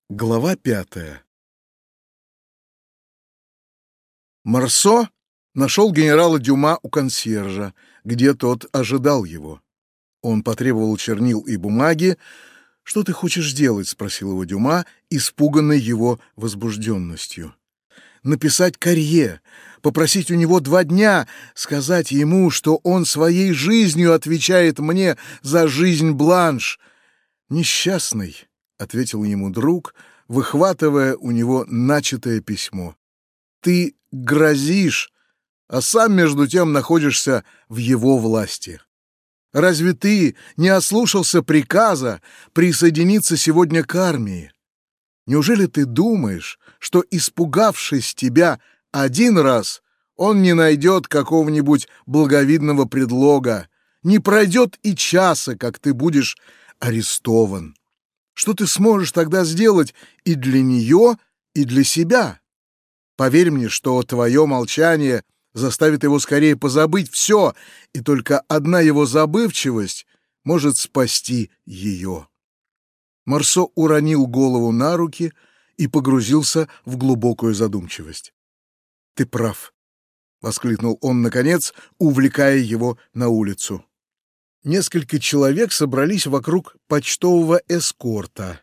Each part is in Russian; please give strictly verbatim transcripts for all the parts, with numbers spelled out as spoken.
Глава пятая. Марсо нашел генерала Дюма у консьержа, где тот ожидал его. Он потребовал чернил и бумаги. «Что ты хочешь делать?» — спросил его Дюма, испуганный его возбужденностью. «Написать Карье, попросить у него два дня, сказать ему, что он своей жизнью отвечает мне за жизнь Бланш». «Несчастный», — ответил ему друг, выхватывая у него начатое письмо. «Ты грозишь, а сам между тем находишься в его власти. Разве ты не ослушался приказа присоединиться сегодня к армии? Неужели ты думаешь, что, испугавшись тебя один раз, он не найдет какого-нибудь благовидного предлога, не пройдет и часа, как ты будешь арестован? Что ты сможешь тогда сделать и для нее, и для себя? Поверь мне, что твое молчание заставит его скорее позабыть все, и только одна его забывчивость может спасти ее». Марсо уронил голову на руки и погрузился в глубокую задумчивость. «Ты прав», — воскликнул он, наконец, увлекая его на улицу. Несколько человек собрались вокруг почтового эскорта.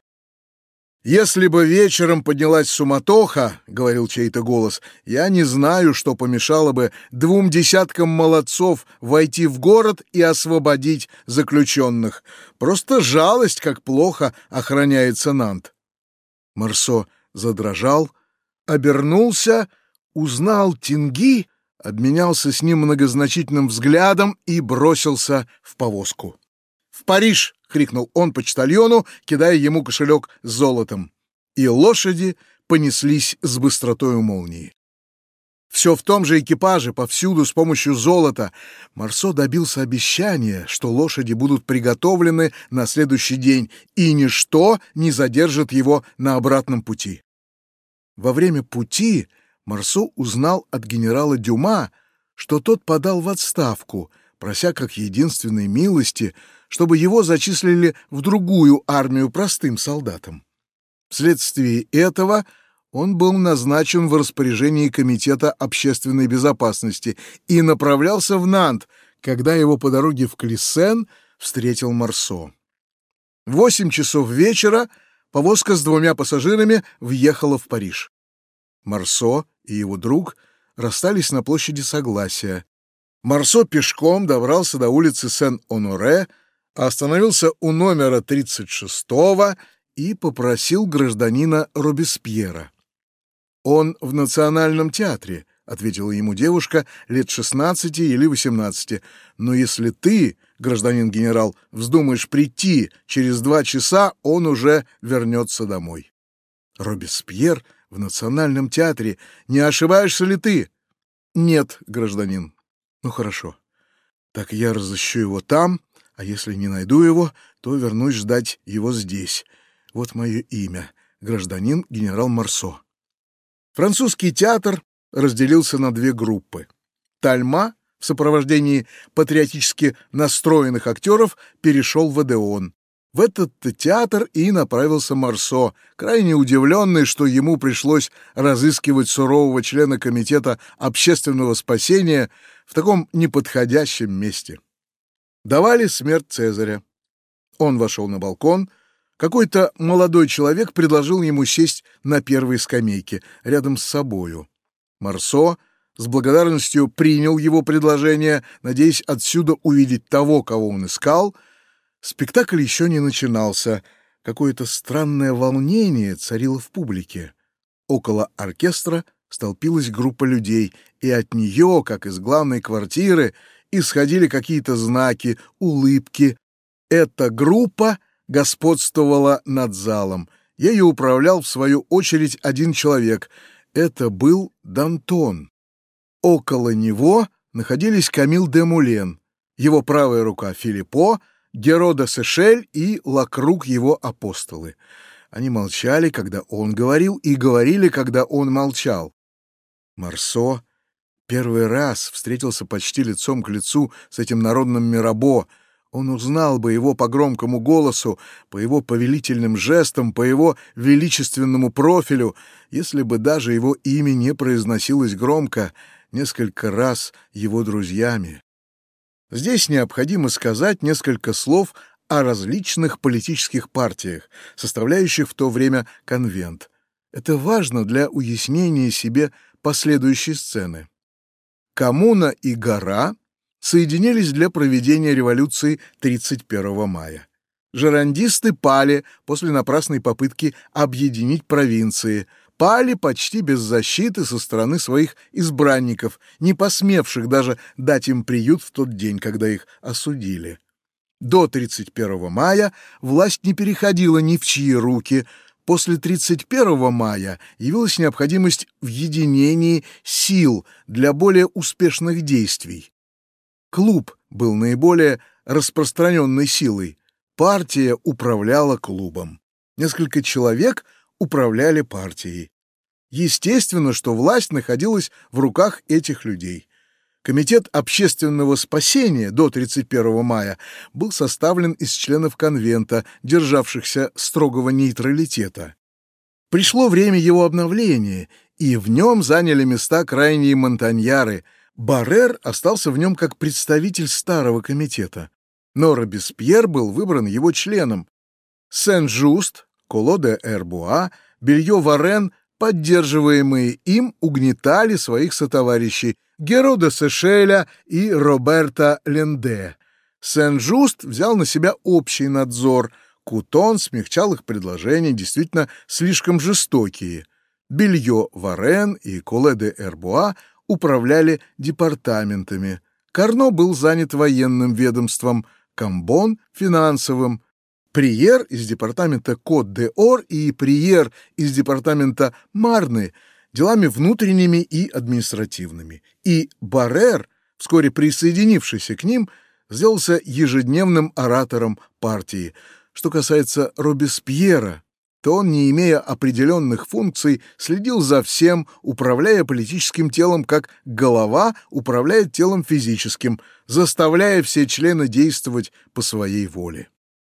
«Если бы вечером поднялась суматоха, — говорил чей-то голос, — я не знаю, что помешало бы двум десяткам молодцов войти в город и освободить заключенных. Просто жалость, как плохо охраняется Нант». Марсо задрожал, обернулся, узнал Тинги, обменялся с ним многозначительным взглядом и бросился в повозку. «В Париж!» — крикнул он почтальону, кидая ему кошелек с золотом. И лошади понеслись с быстротою молнии. Все в том же экипаже, повсюду с помощью золота. Марсо добился обещания, что лошади будут приготовлены на следующий день, и ничто не задержит его на обратном пути. Во время пути Марсо узнал от генерала Дюма, что тот подал в отставку, прося как единственной милости, чтобы его зачислили в другую армию простым солдатам. Вследствие этого он был назначен в распоряжении Комитета общественной безопасности и направлялся в Нант, когда его по дороге в Клиссен встретил Марсо. В восемь часов вечера повозка с двумя пассажирами въехала в Париж. Марсо и его друг расстались на площади Согласия. Марсо пешком добрался до улицы Сен-Оноре, остановился у номера тридцать шестого и попросил гражданина Робеспьера. «Он в Национальном театре», — ответила ему девушка лет шестнадцати или восемнадцати. «Но если ты, гражданин генерал, вздумаешь прийти через два часа, он уже вернется домой». «Робеспьер в Национальном театре. Не ошибаешься ли ты?» «Нет, гражданин». «Ну, хорошо. Так я разыщу его там, а если не найду его, то вернусь ждать его здесь. Вот мое имя. Гражданин генерал Марсо». Французский театр разделился на две группы. Тальма в сопровождении патриотически настроенных актеров перешел в Одеон. В этот театр и направился Марсо, крайне удивленный, что ему пришлось разыскивать сурового члена Комитета общественного спасения в таком неподходящем месте. Давали смерть Цезаря. Он вошел на балкон. Какой-то молодой человек предложил ему сесть на первой скамейке, рядом с собою. Марсо с благодарностью принял его предложение, надеясь отсюда увидеть того, кого он искал. Спектакль еще не начинался. Какое-то странное волнение царило в публике. Около оркестра столпилась группа людей, и от нее, как из главной квартиры, исходили какие-то знаки, улыбки. Эта группа господствовала над залом. Ею управлял, в свою очередь, один человек. Это был Дантон. Около него находились Камиль де Мулен, его правая рука Филиппо, Геро де Сешель и Лакрук его апостолы. Они молчали, когда он говорил, и говорили, когда он молчал. Марсо первый раз встретился почти лицом к лицу с этим народным Мирабо. Он узнал бы его по громкому голосу, по его повелительным жестам, по его величественному профилю, если бы даже его имя не произносилось громко несколько раз его друзьями. Здесь необходимо сказать несколько слов о различных политических партиях, составляющих в то время конвент. Это важно для уяснения себе последующей сцены. Коммуна и Гора соединились для проведения революции тридцать первого мая. Жерандисты пали после напрасной попытки объединить провинции, пали почти без защиты со стороны своих избранников, не посмевших даже дать им приют в тот день, когда их осудили. До тридцать первого мая власть не переходила ни в чьи руки. После тридцать первого мая явилась необходимость в единении сил для более успешных действий. Клуб был наиболее распространенной силой. Партия управляла клубом. Несколько человек управляли партией. Естественно, что власть находилась в руках этих людей. Комитет общественного спасения до тридцать первого мая был составлен из членов конвента, державшихся строгого нейтралитета. Пришло время его обновления, и в нем заняли места крайние монтаньяры. Баррер остался в нем как представитель старого комитета, но Робеспьер был выбран его членом. Сен-Жуст, Коло де Эрбуа, Белье-Варен, поддерживаемые им, угнетали своих сотоварищей Геро де Сешеля и Роберта Ленде. Сен-Жуст взял на себя общий надзор. Кутон смягчал их предложения, действительно слишком жестокие. Белье-Варен и Коле де Эрбуа управляли департаментами. Карно был занят военным ведомством, Камбон — финансовым. Приер из департамента Кот-де-Ор и Приер из департамента Марны — делами внутренними и административными. И Баррер, вскоре присоединившийся к ним, сделался ежедневным оратором партии. Что касается Робеспьера, то он, не имея определенных функций, следил за всем, управляя политическим телом, как голова управляет телом физическим, заставляя все члены действовать по своей воле.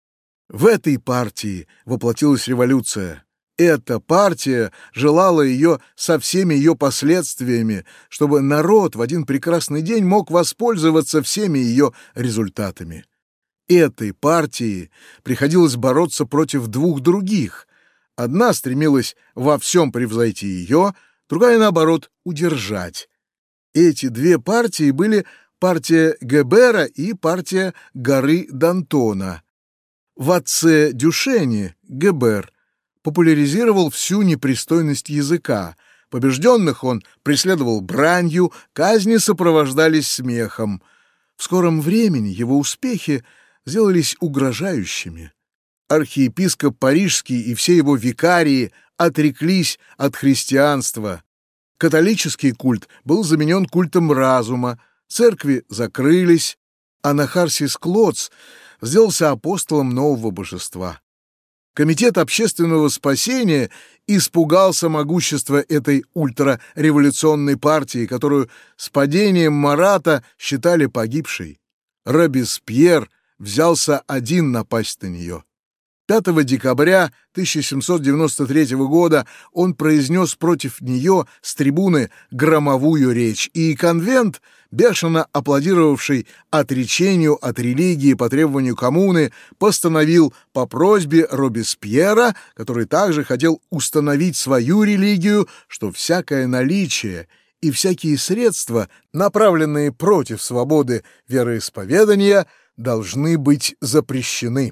В этой партии воплотилась революция. Эта партия желала ее со всеми ее последствиями, чтобы народ в один прекрасный день мог воспользоваться всеми ее результатами. Этой партии приходилось бороться против двух других. Одна стремилась во всем превзойти ее, другая, наоборот, удержать. Эти две партии были партия Гебера и партия Горы Д'Антона. В отце Дюшене Гебер популяризировал всю непристойность языка. Побежденных он преследовал бранью, казни сопровождались смехом. В скором времени его успехи сделались угрожающими. Архиепископ Парижский и все его викарии отреклись от христианства. Католический культ был заменен культом разума, церкви закрылись, а Нахарсис Клотс сделался апостолом нового божества. Комитет общественного спасения испугался могущества этой ультрареволюционной партии, которую с падением Марата считали погибшей. Робеспьер взялся один напасть на нее. пятого декабря тысяча семьсот девяносто третьего года он произнес против нее с трибуны громовую речь, и конвент, бешено аплодировавший отречению от религии по требованию коммуны, постановил по просьбе Робеспьера, который также хотел установить свою религию, что всякое наличие и всякие средства, направленные против свободы вероисповедания, должны быть запрещены.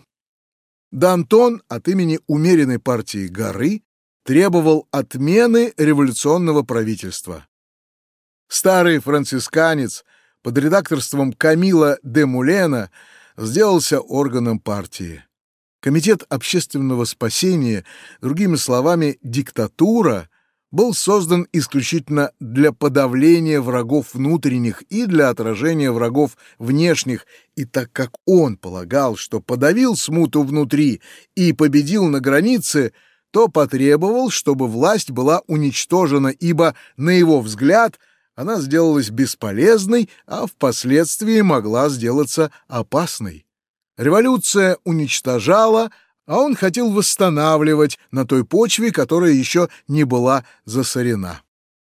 Д'Антон от имени умеренной партии Горы требовал отмены революционного правительства. Старый францисканец под редакторством Камила де Мулена сделался органом партии. Комитет общественного спасения, другими словами, диктатура, был создан исключительно для подавления врагов внутренних и для отражения врагов внешних, и так как он полагал, что подавил смуту внутри и победил на границе, то потребовал, чтобы власть была уничтожена, ибо, на его взгляд, она сделалась бесполезной, а впоследствии могла сделаться опасной. Революция уничтожала, а он хотел восстанавливать на той почве, которая еще не была засорена.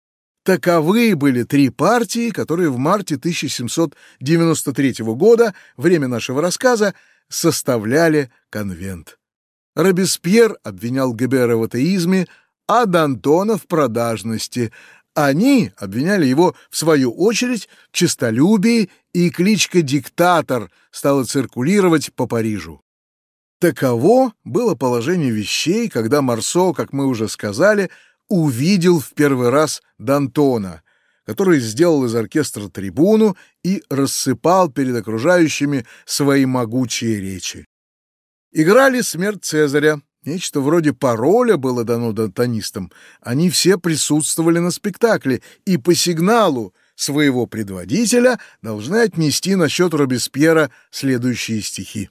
Таковы были три партии, которые в марте тысяча семьсот девяносто третьего года, время нашего рассказа, составляли конвент. Робеспьер обвинял Гебера в атеизме, а Д'Антона в продажности. Они обвиняли его, в свою очередь, в честолюбии, и кличка «Диктатор» стала циркулировать по Парижу. Таково было положение вещей, когда Марсо, как мы уже сказали, увидел в первый раз Д'Антона, который сделал из оркестра трибуну и рассыпал перед окружающими свои могучие речи. Играли «Смерть Цезаря». Нечто вроде пароля было дано д'антонистам. Они все присутствовали на спектакле и по сигналу своего предводителя должны отнести на счет Робеспьера следующие стихи.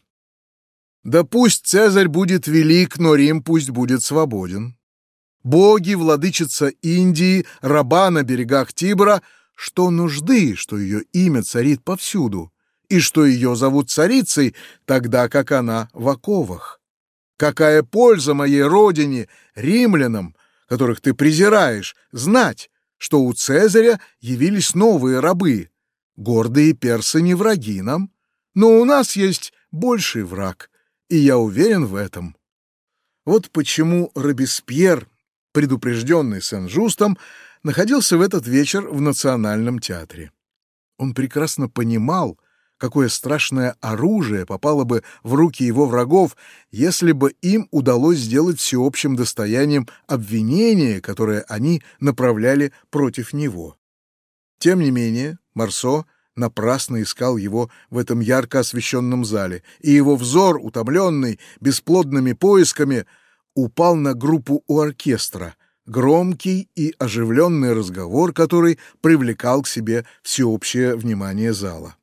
«Да пусть Цезарь будет велик, но Рим пусть будет свободен. Боги, владычица Индии, раба на берегах Тибра, что нужды, что ее имя царит повсюду, и что ее зовут царицей, тогда как она в оковах. Какая польза моей родине, римлянам, которых ты презираешь, знать, что у Цезаря явились новые рабы. Гордые персы не враги нам, но у нас есть больший враг, и я уверен в этом». Вот почему Робеспьер, предупрежденный Сен-Жустом, находился в этот вечер в Национальном театре. Он прекрасно понимал, какое страшное оружие попало бы в руки его врагов, если бы им удалось сделать всеобщим достоянием обвинение, которое они направляли против него. Тем не менее, Марсо напрасно искал его в этом ярко освещенном зале, и его взор, утомленный бесплодными поисками, упал на группу у оркестра, громкий и оживленный разговор, который привлекал к себе всеобщее внимание зала.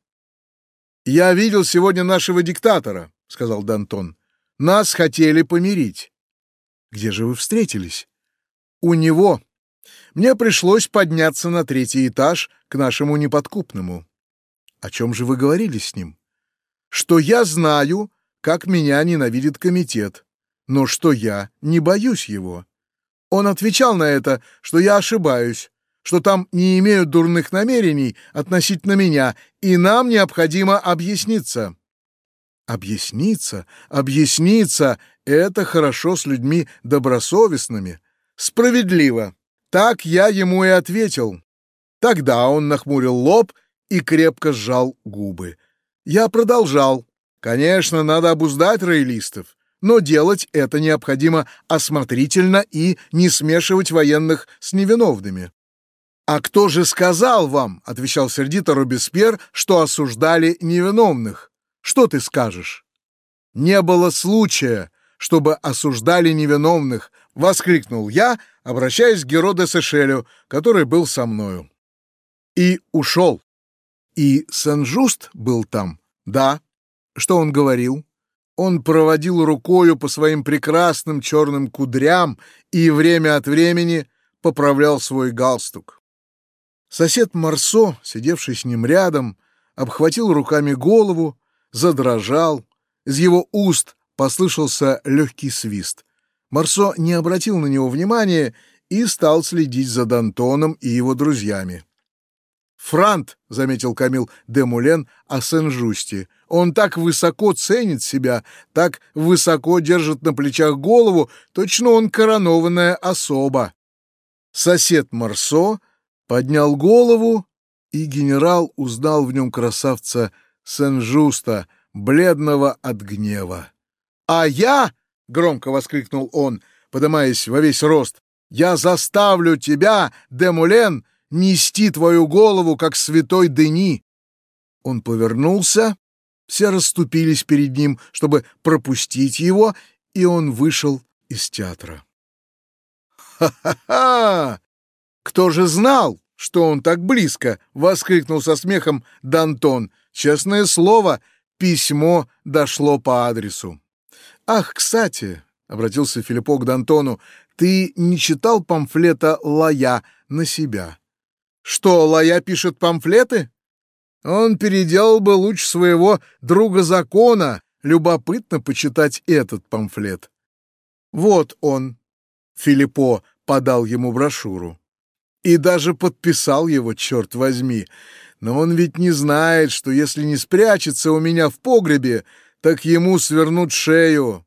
«Я видел сегодня нашего диктатора», — сказал Д'Антон. «Нас хотели помирить». «Где же вы встретились?» «У него. Мне пришлось подняться на третий этаж к нашему неподкупному». «О чем же вы говорили с ним?» «Что я знаю, как меня ненавидит комитет, но что я не боюсь его». Он отвечал на это, что я ошибаюсь, что там не имеют дурных намерений относительно меня, и нам необходимо объясниться. Объясниться, объясниться — это хорошо с людьми добросовестными. Справедливо. Так я ему и ответил. Тогда он нахмурил лоб и крепко сжал губы. Я продолжал. Конечно, надо обуздать роялистов, но делать это необходимо осмотрительно и не смешивать военных с невиновными. «А кто же сказал вам, — отвечал сердито Робеспьер, — что осуждали невиновных? Что ты скажешь?» «Не было случая, чтобы осуждали невиновных!» — воскликнул я, обращаясь к Геро де Сешелю, который был со мною. И ушел. И Сен-Жуст был там? Да. Что он говорил? Он проводил рукою по своим прекрасным черным кудрям и время от времени поправлял свой галстук. Сосед Марсо, сидевший с ним рядом, обхватил руками голову, задрожал. Из его уст послышался легкий свист. Марсо не обратил на него внимания и стал следить за Д'Антоном и его друзьями. «Франт», — заметил Камил де Мулен о Сен-Жусте, — «он так высоко ценит себя, так высоко держит на плечах голову, точно он коронованная особа». Сосед Марсо поднял голову, и генерал узнал в нем красавца Сен-Жуста, бледного от гнева. «А я, — громко воскликнул он, подымаясь во весь рост, — я заставлю тебя, де Мулен, нести твою голову, как святой Дени». Он повернулся, все расступились перед ним, чтобы пропустить его, и он вышел из театра. «Ха-ха-ха! Кто же знал, что он так близко?» — воскликнул со смехом Д'Антон. «Честное слово, письмо дошло по адресу». «Ах, кстати», — обратился Филиппо к Д'Антону, — «ты не читал памфлета Лая на себя?» «Что, Лая пишет памфлеты? Он переделал бы лучше своего друга закона, Любопытно почитать этот памфлет. Вот он. Филиппо подал ему брошюру. И даже подписал его, черт возьми. Но он ведь не знает, что если не спрячется у меня в погребе, так ему свернут шею.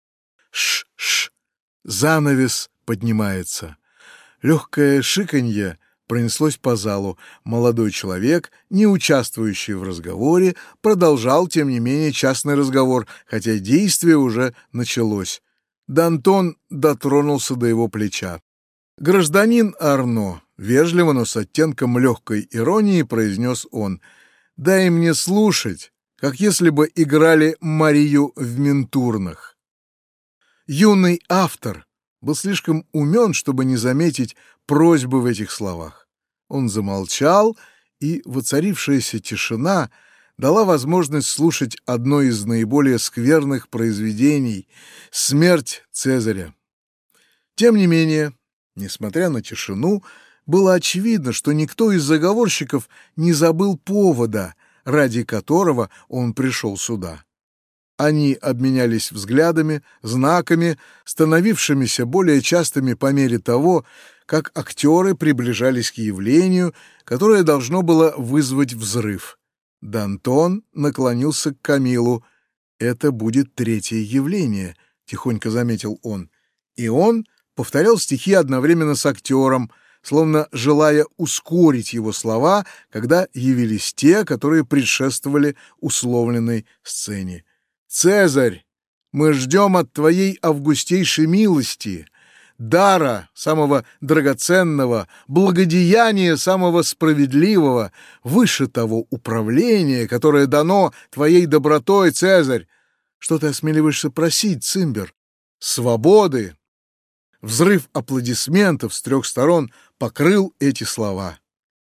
Ш-ш. Занавес поднимается. Легкое шиканье пронеслось по залу. Молодой человек, не участвующий в разговоре, продолжал, тем не менее, частный разговор, хотя действие уже началось. Д'Антон дотронулся до его плеча. «Гражданин Арно», — вежливо, но с оттенком легкой иронии произнес он, — «дай мне слушать, как если бы играли Марию в Ментурнах». Юный автор был слишком умен, чтобы не заметить просьбы в этих словах. Он замолчал, и воцарившаяся тишина дала возможность слушать одно из наиболее скверных произведений — «Смерть Цезаря». Тем не менее, несмотря на тишину, было очевидно, что никто из заговорщиков не забыл повода, ради которого он пришел сюда. Они обменялись взглядами, знаками, становившимися более частыми по мере того, как актеры приближались к явлению, которое должно было вызвать взрыв. Д'Антон наклонился к Камилу. «Это будет третье явление», — тихонько заметил он. И он повторял стихи одновременно с актером, словно желая ускорить его слова, когда явились те, которые предшествовали условленной сцене. «Цезарь, мы ждем от твоей августейшей милости, дара самого драгоценного, благодеяния самого справедливого, выше того управления, которое дано твоей добротой, Цезарь. Что ты осмеливаешься просить, Цимбер? Свободы!» Взрыв аплодисментов с трех сторон покрыл эти слова.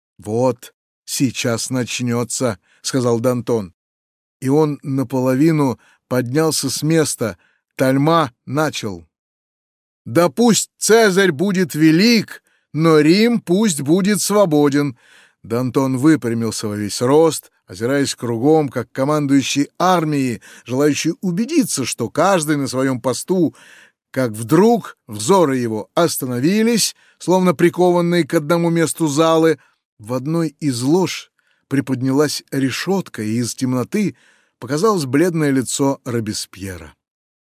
«Вот, сейчас начнется», — сказал Д'Антон. И он наполовину поднялся с места. Тальма начал. «Да пусть Цезарь будет велик, но Рим пусть будет свободен». Д'Антон выпрямился во весь рост, озираясь кругом, как командующий армией, желающий убедиться, что каждый на своем посту, как вдруг взоры его остановились, словно прикованные к одному месту залы. В одной из лож приподнялась решетка, и из темноты показалось бледное лицо Робеспьера.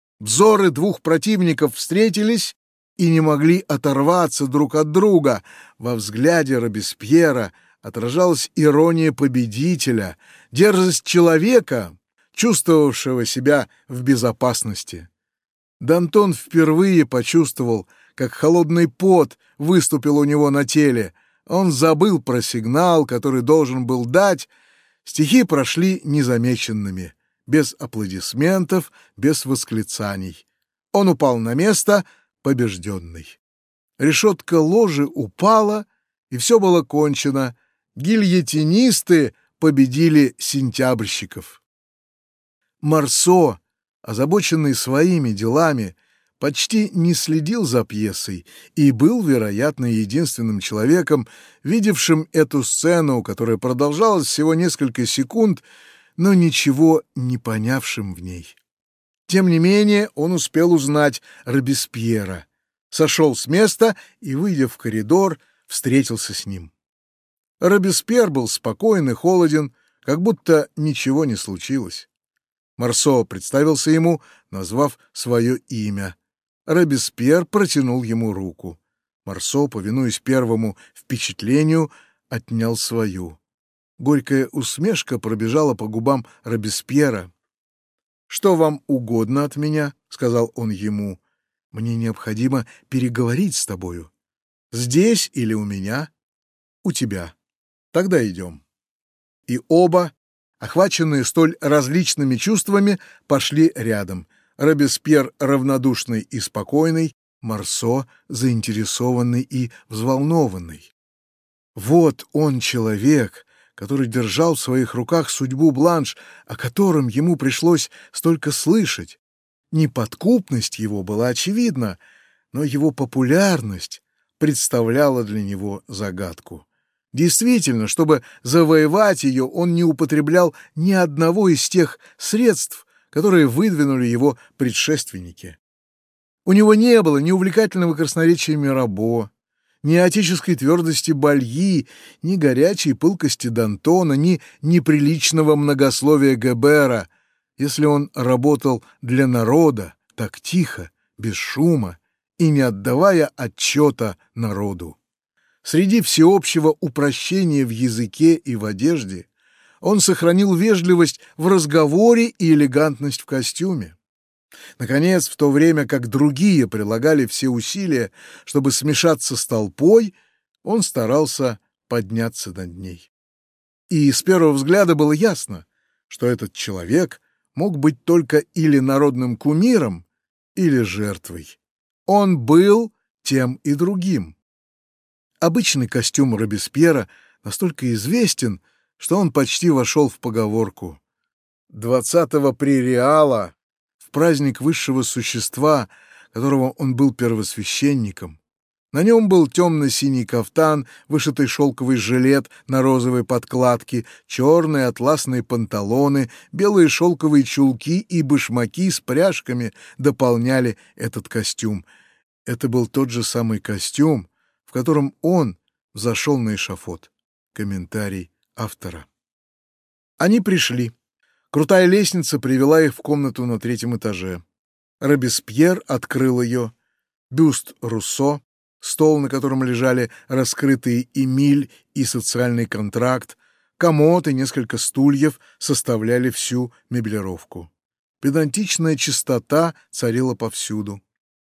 Взоры двух противников встретились и не могли оторваться друг от друга. Во взгляде Робеспьера отражалась ирония победителя, дерзость человека, чувствовавшего себя в безопасности. Д'Антон впервые почувствовал, как холодный пот выступил у него на теле. Он забыл про сигнал, который должен был дать. Стихи прошли незамеченными, без аплодисментов, без восклицаний. Он упал на место, побежденный. Решетка ложи упала, и все было кончено. Гильотинисты победили сентябрьщиков. Марсо, озабоченный своими делами, почти не следил за пьесой и был, вероятно, единственным человеком, видевшим эту сцену, которая продолжалась всего несколько секунд, но ничего не понявшим в ней. Тем не менее, он успел узнать Робеспьера, сошел с места и, выйдя в коридор, встретился с ним. Робеспьер был спокоен и холоден, как будто ничего не случилось. Марсо представился ему, назвав свое имя. Робеспьер протянул ему руку. Марсо, повинуясь первому впечатлению, отнял свою. Горькая усмешка пробежала по губам Робеспьера. «Что вам угодно от меня?» — сказал он ему. «Мне необходимо переговорить с тобою. Здесь или у меня?» «У тебя. Тогда идем». И оба, охваченные столь различными чувствами, пошли рядом. Робеспьер равнодушный и спокойный, Марсо заинтересованный и взволнованный. Вот он человек, который держал в своих руках судьбу Бланш, о котором ему пришлось столько слышать. Неподкупность его была очевидна, но его популярность представляла для него загадку. Действительно, чтобы завоевать ее, он не употреблял ни одного из тех средств, которые выдвинули его предшественники. У него не было ни увлекательного красноречия Мирабо, ни отеческой твердости Бальи, ни горячей пылкости Д'Антона, ни неприличного многословия Гебера, если он работал для народа так тихо, без шума и не отдавая отчета народу. Среди всеобщего упрощения в языке и в одежде он сохранил вежливость в разговоре и элегантность в костюме. Наконец, в то время как другие прилагали все усилия, чтобы смешаться с толпой, он старался подняться над ней. И с первого взгляда было ясно, что этот человек мог быть только или народным кумиром, или жертвой. Он был тем и другим. Обычный костюм Робеспьера настолько известен, что он почти вошел в поговорку. Двадцатого прериала, в праздник высшего существа, которого он был первосвященником. На нем был темно-синий кафтан, вышитый шелковый жилет на розовой подкладке, черные атласные панталоны, белые шелковые чулки и башмаки с пряжками дополняли этот костюм. Это был тот же самый костюм, в котором он взошел на эшафот. Комментарий автора. Они пришли. Крутая лестница привела их в комнату на третьем этаже. Робеспьер открыл ее. Бюст Руссо, стол, на котором лежали раскрытые «Эмиль» и «Социальный контракт», комод и несколько стульев составляли всю меблировку. Педантичная чистота царила повсюду.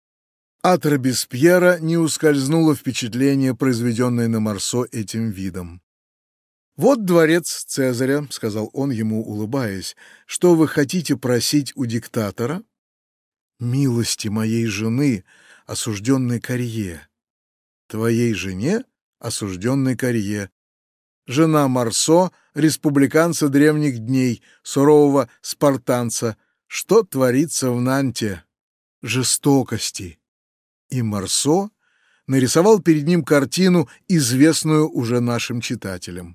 От Робеспьера не ускользнуло впечатление, произведенное на Марсо этим видом. «Вот дворец Цезаря», — сказал он ему, улыбаясь. «Что вы хотите просить у диктатора?» «Милости моей жены, осужденной Карье». «Твоей жене, осужденной Карье». «Жена Марсо, республиканца древних дней, сурового спартанца. Что творится в Нанте? Жестокости». И Марсо нарисовал перед ним картину, известную уже нашим читателям.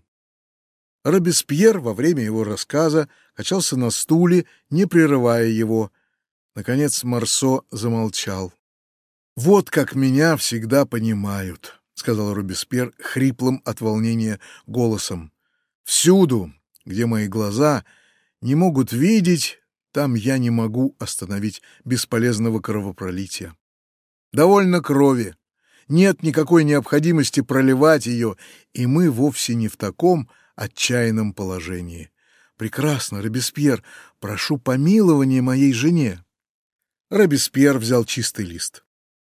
Робеспьер во время его рассказа качался на стуле, не прерывая его. Наконец Марсо замолчал. «Вот как меня всегда понимают», — сказал Робеспьер хриплым от волнения голосом. «Всюду, где мои глаза не могут видеть, там я не могу остановить бесполезного кровопролития. Довольно крови, нет никакой необходимости проливать ее, и мы вовсе не в таком отчаянном положении. Прекрасно, Робеспьер, прошу помилования моей жене». Робеспьер взял чистый лист.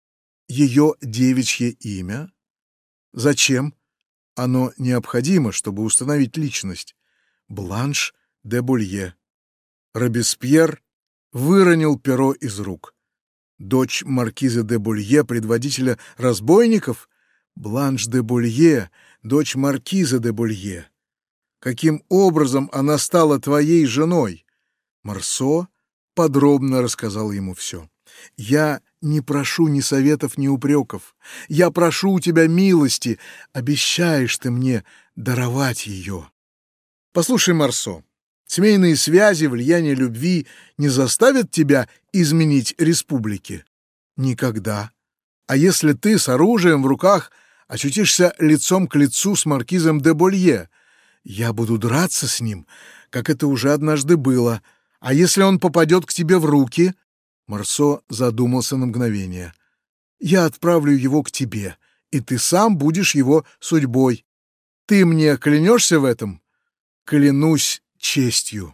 «Ее девичье имя? Зачем? Оно необходимо, чтобы установить личность. Бланш де Болье». Робеспьер выронил перо из рук. «Дочь маркиза де Болье, предводителя разбойников? Бланш де Болье, дочь маркиза де Болье. Каким образом она стала твоей женой?» Марсо подробно рассказал ему все. «Я не прошу ни советов, ни упреков. Я прошу у тебя милости. Обещаешь ты мне даровать ее». «Послушай, Марсо, семейные связи, влияние любви не заставят тебя изменить республике?» «Никогда. А если ты с оружием в руках очутишься лицом к лицу с маркизом де Болье? Я буду драться с ним, как это уже однажды было. А если он попадет к тебе в руки?» Марсо задумался на мгновение. «Я отправлю его к тебе, и ты сам будешь его судьбой. Ты мне клянешься в этом?» «Клянусь честью».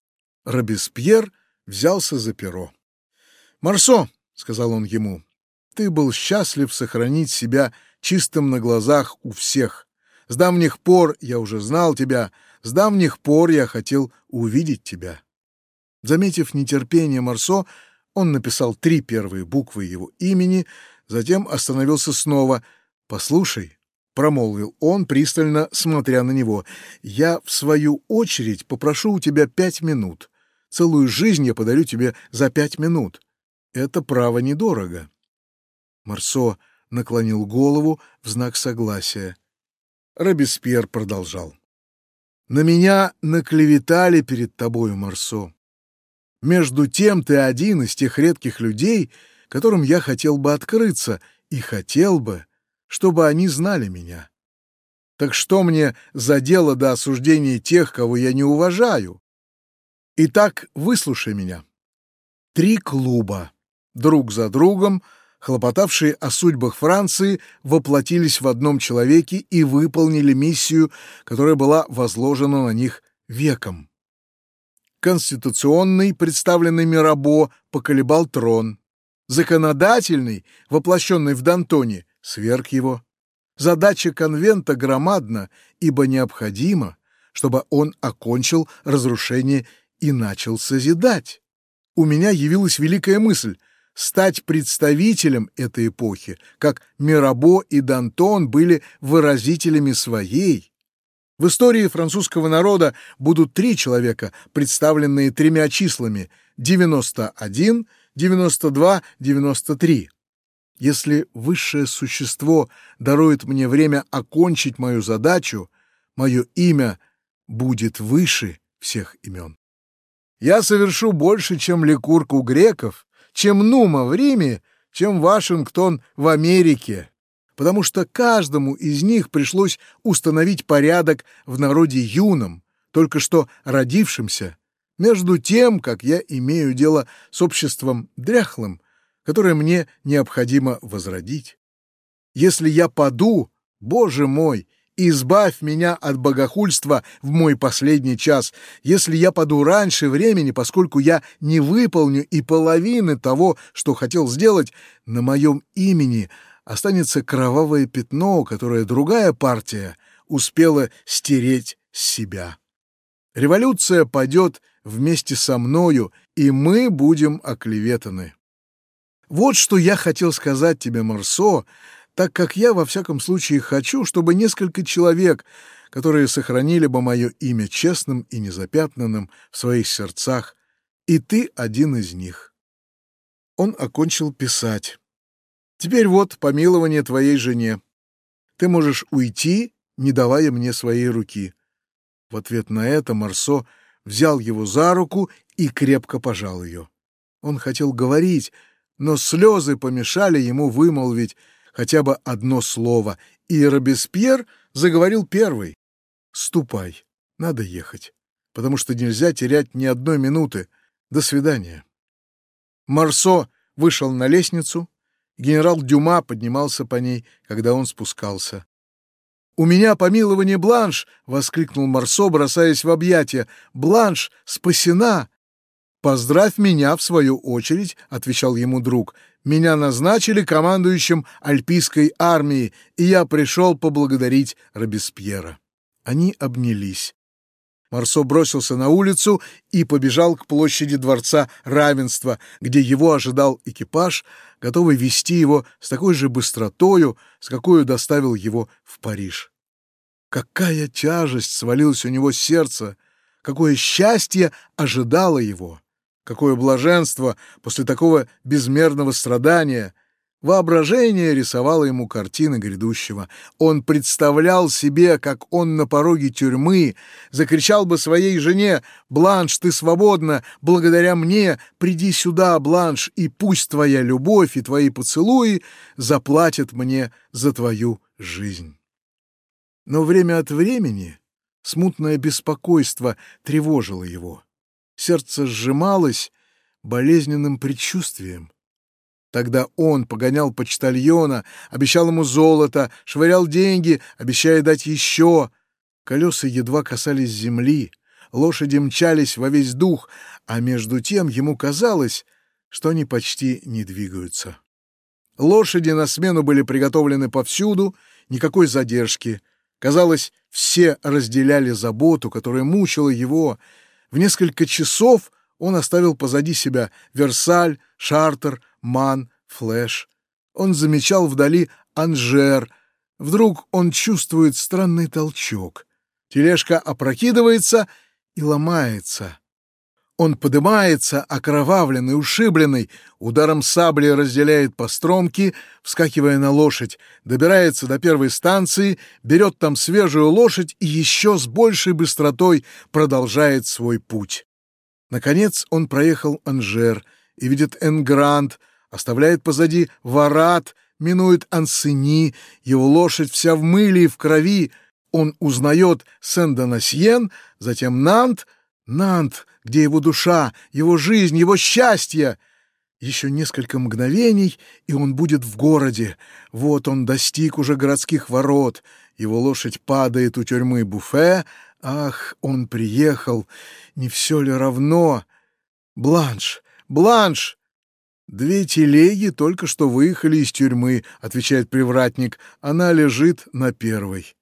Робеспьер взялся за перо. «Марсо», — сказал он ему, — «ты был счастлив сохранить себя чистым на глазах у всех. С давних пор я уже знал тебя, с давних пор я хотел увидеть тебя». Заметив нетерпение Марсо, он написал три первые буквы его имени, затем остановился снова. «Послушай», — промолвил он, пристально смотря на него, — «я, в свою очередь, попрошу у тебя пять минут. Целую жизнь я подарю тебе за пять минут. Это право недорого». Марсо наклонил голову в знак согласия. Робеспьер продолжал. «На меня наклеветали перед тобою, Марсо. Между тем ты один из тех редких людей, которым я хотел бы открыться, и хотел бы, чтобы они знали меня. Так что мне за дело до осуждения тех, кого я не уважаю? Итак, выслушай меня. Три клуба, друг за другом, хлопотавшие о судьбах Франции, воплотились в одном человеке и выполнили миссию, которая была возложена на них веком. Конституционный, представленный Мирабо, поколебал трон. Законодательный, воплощенный в Д'Антоне, сверг его. Задача конвента громадна, ибо необходимо, чтобы он окончил разрушение и начал созидать. У меня явилась великая мысль — стать представителем этой эпохи, как Мирабо и Д'Антон были выразителями своей. В истории французского народа будут три человека, представленные тремя числами — девяносто один, девяносто два, девяносто три. Если высшее существо дарует мне время окончить мою задачу, мое имя будет выше всех имен. Я совершу больше, чем Ликург у греков, чем Нума в Риме, чем Вашингтон в Америке, потому что каждому из них пришлось установить порядок в народе юном, только что родившемся, между тем, как я имею дело с обществом дряхлым, которое мне необходимо возродить. Если я паду, Боже мой, избавь меня от богохульства в мой последний час. Если я паду раньше времени, поскольку я не выполню и половины того, что хотел сделать, на моем имени останется кровавое пятно, которое другая партия успела стереть с себя. Революция падет вместе со мною, и мы будем оклеветаны. Вот что я хотел сказать тебе, Марсо, так как я во всяком случае хочу, чтобы несколько человек, которые сохранили бы мое имя честным и незапятнанным в своих сердцах, и ты один из них. Он окончил писать. Теперь вот помилование твоей жене. Ты можешь уйти, не давая мне своей руки. В ответ на это Марсо взял его за руку и крепко пожал ее. Он хотел говорить, но слезы помешали ему вымолвить хотя бы одно слово, и Робеспьер заговорил первый. «Ступай, надо ехать, потому что нельзя терять ни одной минуты. До свидания». Марсо вышел на лестницу, генерал Дюма поднимался по ней, когда он спускался. «У меня помилование Бланш!» — воскликнул Марсо, бросаясь в объятия. «Бланш спасена!» «Поздравь меня, в свою очередь», — отвечал ему друг. «Меня назначили командующим Альпийской армией, и я пришел поблагодарить Робеспьера». Они обнялись. Марсо бросился на улицу и побежал к площади Дворца Равенства, где его ожидал экипаж, готовый везти его с такой же быстротою, с какой доставил его в Париж. Какая тяжесть свалилась у него с сердца! Какое счастье ожидало его! Какое блаженство после такого безмерного страдания! Воображение рисовало ему картины грядущего. Он представлял себе, как он на пороге тюрьмы закричал бы своей жене: «Бланш, ты свободна! Благодаря мне! Приди сюда, Бланш, и пусть твоя любовь и твои поцелуи заплатят мне за твою жизнь». Но время от времени смутное беспокойство тревожило его. Сердце сжималось болезненным предчувствием. Тогда он погонял почтальона, обещал ему золото, швырял деньги, обещая дать еще. Колеса едва касались земли, лошади мчались во весь дух, а между тем ему казалось, что они почти не двигаются. Лошади на смену были приготовлены повсюду, никакой задержки. Казалось, все разделяли заботу, которая мучила его. В несколько часов он оставил позади себя Версаль, Шартер, Ман, Флеш. Он замечал вдали Анжер. Вдруг он чувствует странный толчок. Тележка опрокидывается и ломается. Он подымается, окровавленный, ушибленный, ударом сабли разделяет постромки, вскакивая на лошадь, добирается до первой станции, берет там свежую лошадь и еще с большей быстротой продолжает свой путь. Наконец он проехал Анжер и видит Энгрант, оставляет позади Варат, минует Ансени, его лошадь вся в мыле и в крови. Он узнает Сен-Донасьен, затем Нант, Нант, где его душа, его жизнь, его счастье. Еще несколько мгновений, и он будет в городе. Вот он достиг уже городских ворот. Его лошадь падает у тюрьмы Буфе. Ах, он приехал. Не все ли равно? Бланш, Бланш! Две телеги только что выехали из тюрьмы, отвечает привратник. Она лежит на первой.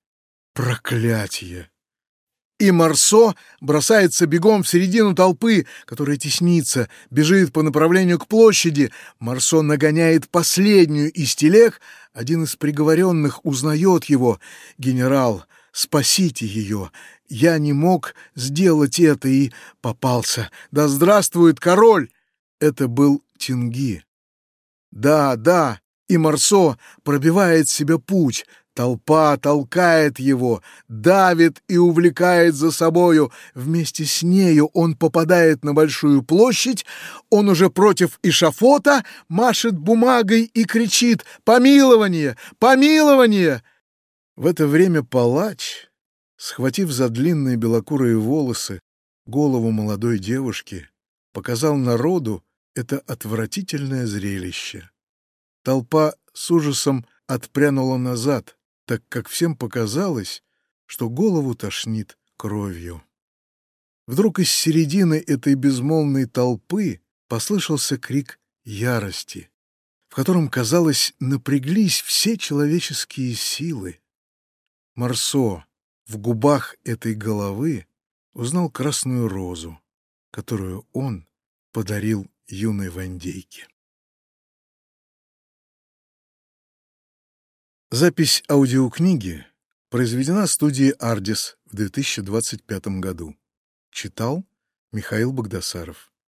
Проклятие! И Марсо бросается бегом в середину толпы, которая теснится, бежит по направлению к площади. Марсо нагоняет последнюю из телег. Один из приговоренных узнает его. «Генерал, спасите ее! Я не мог сделать это и попался. Да здравствует король!» Это был Тинги. Да, да, и Марсо пробивает себе путь. Толпа толкает его, давит и увлекает за собою. Вместе с нею он попадает на большую площадь. Он уже против эшафота, машет бумагой и кричит: «Помилование! Помилование!» В это время палач, схватив за длинные белокурые волосы голову молодой девушки, показал народу это отвратительное зрелище. Толпа с ужасом отпрянула назад, так как всем показалось, что голову тошнит кровью. Вдруг из середины этой безмолвной толпы послышался крик ярости, в котором, казалось, напряглись все человеческие силы. Марсо в губах этой головы узнал красную розу, которую он подарил юной Вандейке. Запись аудиокниги произведена студией «Ардис» в две тысячи двадцать пятом году. Читал Михаил Багдасаров.